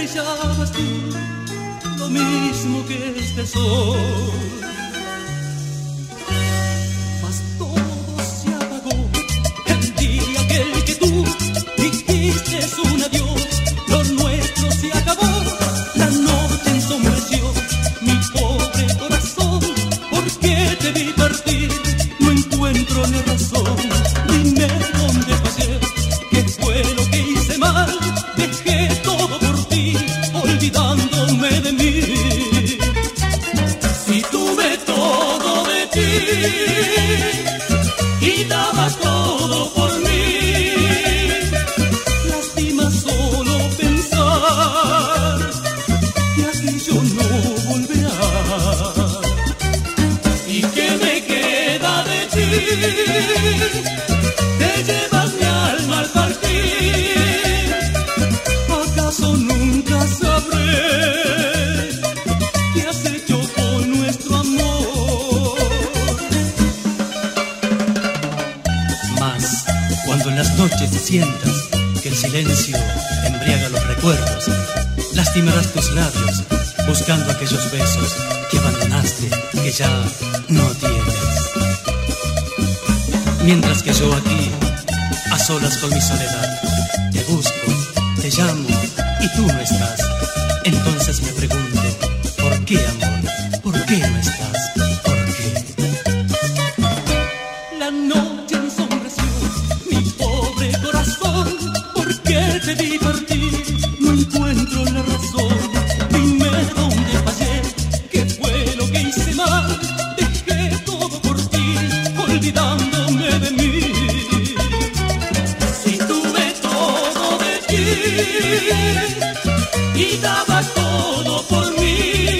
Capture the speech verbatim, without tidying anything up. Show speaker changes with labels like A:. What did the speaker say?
A: brillabas tú, lo mismo que este sol. Mas todo se apagó el día aquel que tú dijiste un adiós. Lo nuestro se acabó, la noche ensombreció mi pobre corazón. Porque te vi partir, no encuentro ni razón. Dime dónde fallé, qué fue lo que hice mal. Dejé todo por ti, olvidándome de mí. Si tuve todo de ti y daba todo por mí, lástima solo pensar que aquello no volverá. ¿Y qué me queda de ti? Te llevas mi alma al partir. ¿Acaso nunca sabré qué has hecho con nuestro amor? Mas cuando en las noches sientas que el silencio embriaga los recuerdos, lastimarás tus labios buscando aquellos besos que abandonaste, que ya no tienes. Mientras que yo aquí, a solas con mi soledad, te busco, te llamo y tú no estás. Entonces me pregunto, ¿por qué, amor? ¿Por qué no estás? ¿Por qué? La noche ensombreció mi pobre corazón. ¿Por qué te vi partir? No encuentro la razón. Dime dónde fallé, qué fue lo que hice mal. Dejé todo por ti, olvidándome de mí. Si tuve todo de ti y daba todo por mí,